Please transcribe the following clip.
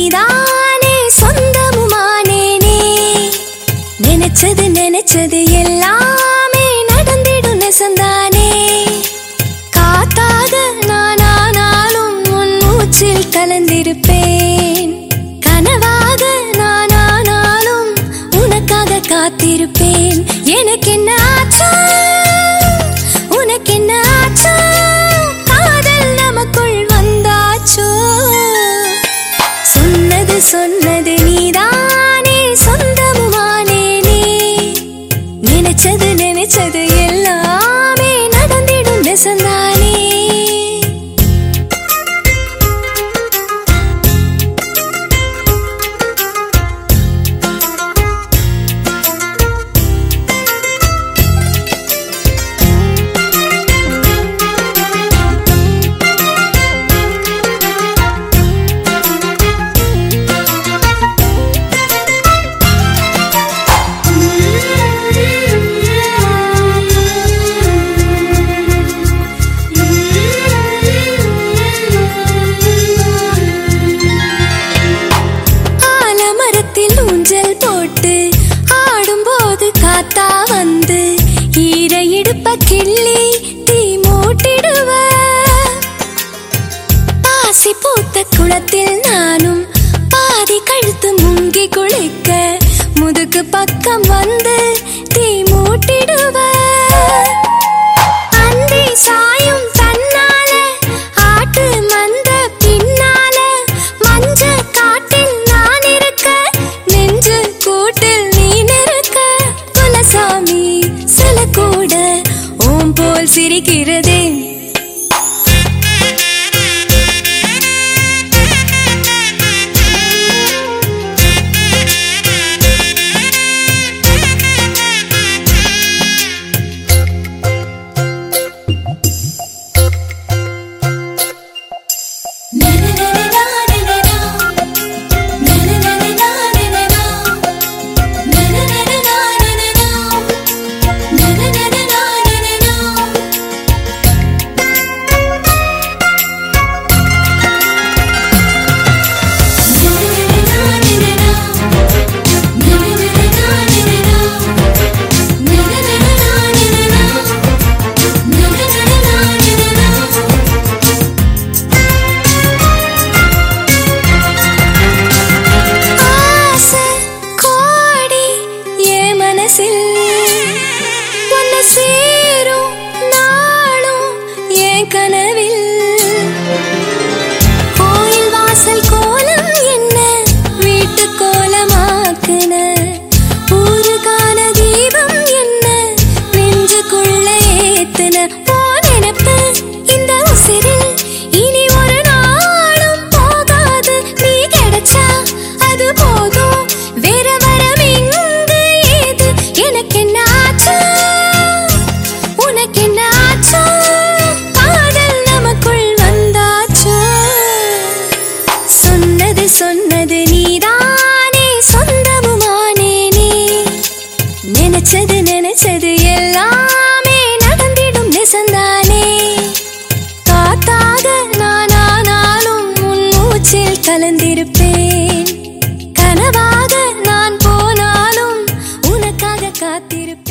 நீதானே சொந்தமுமானேனே. நினைச்சது எல்லாமே நடந்திடும் நெசந்தானே. காத்தாக நானானாலும் உன் மூச்சில் கலந்திருப்பேன். கனவாக நானானாலும் உனக்காக காத்திருப்பேன். எனக்கு என்ன ஆச்சோ உனக்கு என்ன ஆச்சோ, காதல் நமக்குள் வந்தாச்சோ. சொன்னது நீதானே சொந்தமுமானேனே. நினைச்சது எல்லாமே நடந்திடும் நெசந்தானே. காத்தா வந்து ஈர இடுப்ப கிள்ளி தீ மூட்டிடுவ. பாசி பூத்த குளத்தில் நானும் பாதி கழுத்து முங்கி குளிக்க முதுகு பக்கம் வந்து தீ மூட்டிடுவ. அந்தி சாயும் தன்னால ஆட்டு மந்த பின்னால மஞ்ச காட்டில் நான் இருக்க நெஞ்சு கூட்டில் நீ நிற்க. சாமி சில கூட ஓம் போல் சிரிக்கிறதே. உன்னை சேரும் நாளும் என் கனவில். கோயில் வாசல் கோலம் என்ன வீட்டு கோலமாக்குன. ஊருக்கான தீபம் என்ன நெஞ்சுக்குள்ள ஏத்துன. ஓ நினைப்பு இந்த உசிரில் இனி ஒரு நாளும் போகாது. நீ கிடைச்சா அது போதும், வேற வரம் இங்கு ஏது. எனக்கு என்ன ஆச்சோ உனக்கு என்ன ஆச்சோ, காதல் நமக்குள் வந்தாச்சோ. சொன்னது நீதானே சொந்தமுமானேனே. நினைச்சது எல்லாமே நடந்திடும் நெசந்தானே. காத்தாக நானானாலும் உன் மூச்சில் கலந்திருப்பேன். கனவாக நான் போனாலும் உனக்காக காத்திருப்பேன்.